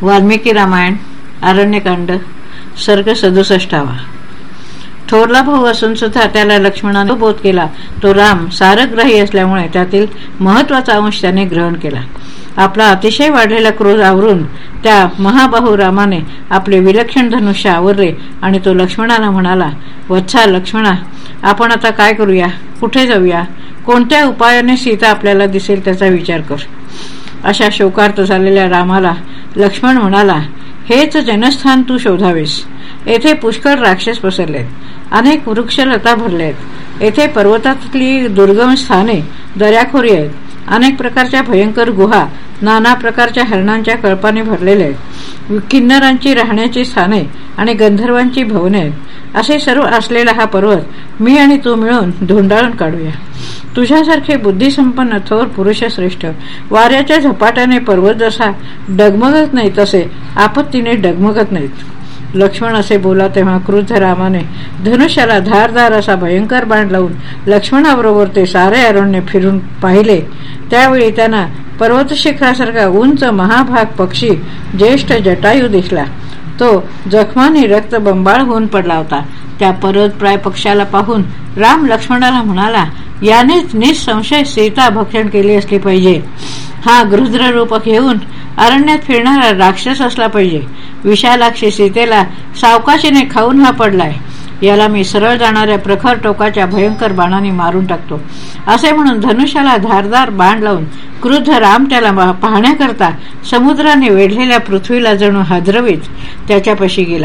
वाल्मिकी रामायण अरण्यकांड सर्ग 67. थोरला भाऊ असून सुद्धा त्याला लक्ष्मणाने बोध केला तो राम सारग्राही असल्यामुळे त्यातील महत्वाचा अंश त्याने ग्रहण केला. आपला अतिशय वाढलेला क्रोध आवरून त्या महाबाहू रामाने आपले विलक्षण धनुष्य आवरले आणि तो लक्ष्मणाला म्हणाला, वत्सा लक्ष्मणा, आपण आता काय करूया, कुठे जाऊया, कोणत्या उपायाने सीता आपल्याला दिसेल त्याचा विचार कर. अशा शोकार्त झालेल्या रामाला लक्ष्मण म्हणाला, हेच जनस्थान तू शोधावेस. येथे पुष्कळ राक्षस पसरलेत, अनेक वृक्षलता भरलेत. येथे पर्वतातली दुर्गम स्थाने, दऱ्याखोरी आहेत, अनेक प्रकारच्या भयंकर गुहा, नाना प्रकारच्या हरणांच्या कळपाने भरलेले आहेत, किन्नरांची राहण्याची स्थाने आणि गंधर्वांची भवने आहेत. असे सर्व असलेला हा पर्वत मी आणि तू मिळून धुंडाळून काढूया. तुझ्यासारखे बुद्धिसंपन्न थोर पुरुषश्रेष्ठ वाऱ्याच्या झपाट्याने पर्वत जसा डगमगत नाही तसे आपत्तीने डगमगत नाहीत. लक्ष्मण असे बोला तेव्हा क्रुद्ध रामाने धनुष्याला धारदार असा भयंकर बाण लावून लक्ष्मणाबरोबर ते सारे अरण्य फिरून पाहिले. त्यावेळी त्यांना पर्वत शिखरासारखा उंच महाभाग पक्षी ज्येष्ठ जटायू दिसला. तो जखमाने रक्तबंबाळ होऊन पडला होता. त्या पर्वतप्राय पक्षाला पाहून राम लक्ष्मणाला म्हणाला, यानेच निसंशय सीता भक्षण केली असली पाहिजे. हा गृध्र रूप घेऊन अरण्यात फिरणारा राक्षस असला पाहिजे. विशालाक्षी सीतेला सावकाशीने खाऊन हा पडलाय. याला मी सरळ जाणाऱ्या प्रखर टोकाच्या भयंकर बाणाने मारून टाकतो. असे म्हणून धनुष्याला धारदार बाण लावून क्रुद्ध राम त्याला पाहण्याकरता समुद्राने वेढलेल्या पृथ्वीला जणू हादरवीत त्याच्यापाशी गेला.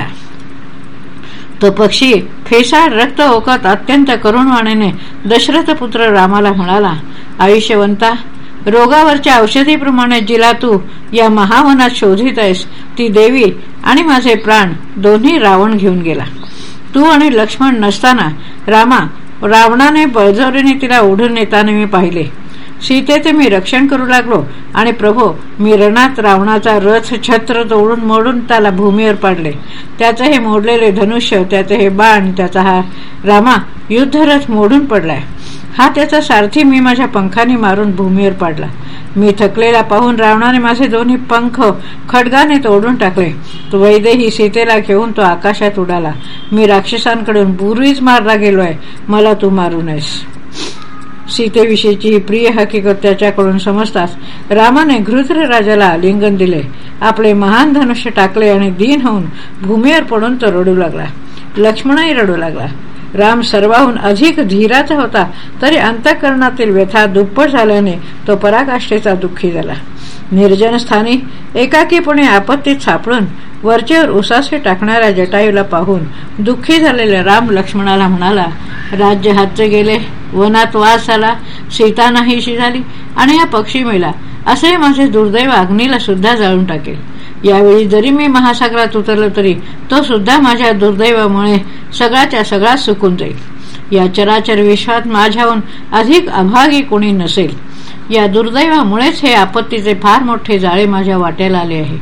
तो पक्षी फेसाळ रक्त ओकत अत्यंत करुणवाणीने दशरथ पुत्र रामाला म्हणाला, आयुष्यवंता, रोगावरच्या औषधीप्रमाणे जिला तू या महावनात शोधित आहेस ती देवी आणि माझे प्राण दोन्ही रावण घेऊन गेला. तू आणि लक्ष्मण नसताना रावणाने बळजबरीने तिला ओढून नेताना मी पाहिले. सीतेचे मी रक्षण करू लागलो आणि प्रभो, मी रणात रावणाचा रथ छत्र तोडून मोडून त्याला भूमीवर पाडले. त्याचे हे मोडलेले धनुष्य, त्याचे हे बाण, त्याचा हा रामा युद्धरथ मोडून पडलाय. हा त्याचा सारथी मी माझ्या पंखाने मारून भूमीवर पाडला. मी थकलेला पाहून रावणाने माझे दोन्ही पंख खड्गाने तोडून टाकले. तो वैदेही सीतेला घेऊन तो आकाशात उडाला. मी राक्षसांकडून बुरीच मारला गेलोय, मला तू मारू नयेस. सीतेविषयीची ही प्रिय हकीकत त्याच्याकडून समजताच रामाने गृध्र राजाला आलिंगन दिले, आपले महान धनुष्य टाकले आणि दीन होऊन भूमीवर पडून तो रडू लागला. लक्ष्मणही रडू लागला. राम सर्वाहून अधिक धीराचा होता, तरी अंतःकरणातील व्यथा दुप्पट झाल्याने तो पराकाष्ठेचा दुःखी झाला. निर्जन स्थानी एकाकीपणे आपत्तीत सापडून वरचेवर उसासे टाकणाऱ्या जटायूला पाहून दुःखी झालेला राम लक्ष्मणाला म्हणाला, राज्य हातचे गेले, वनात वास झाला, सीता नाहीशी झाली आणि हा पक्षी मेला. असे माझे दुर्दैव अग्नीला सुद्धा जाळून टाकेल. यावेळी जरी मी महासागरात उतरलो तरी तो सुद्धा माझ्या दुर्दैवामुळे सगळ्याच्या सगळा सुकून जाईल. या चराचर विश्वात माझ्याहून अधिक अभागी कोणी नसेल. या दुर्दैवामुळेच हे आपत्तीचे फार मोठे जाळे माझ्या वाट्याला आले आहे.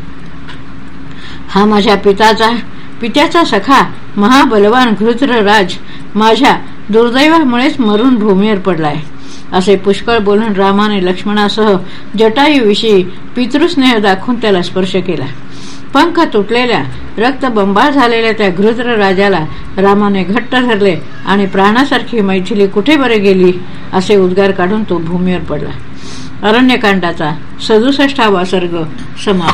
हा माझ्या पित्याचा सखा महाबलवान गृध्र राज माझ्या दुर्दैवामुळेच मरून भूमीवर पडलाय. असे पुष्कळ बोलून रामाने लक्ष्मणासह जटायूविषयी पितृस्नेह दाखवून त्याला स्पर्श केला. पंख तुटलेल्या रक्तबंबाळ झालेल्या त्या गृध्र राजाला रामाने घट्ट धरले आणि प्राणासारखी मैथिली कुठे बरे गेली असे उद्गार काढून तो भूमीवर पडला. अरण्यकांडाचा 67वा सर्ग समाप्त.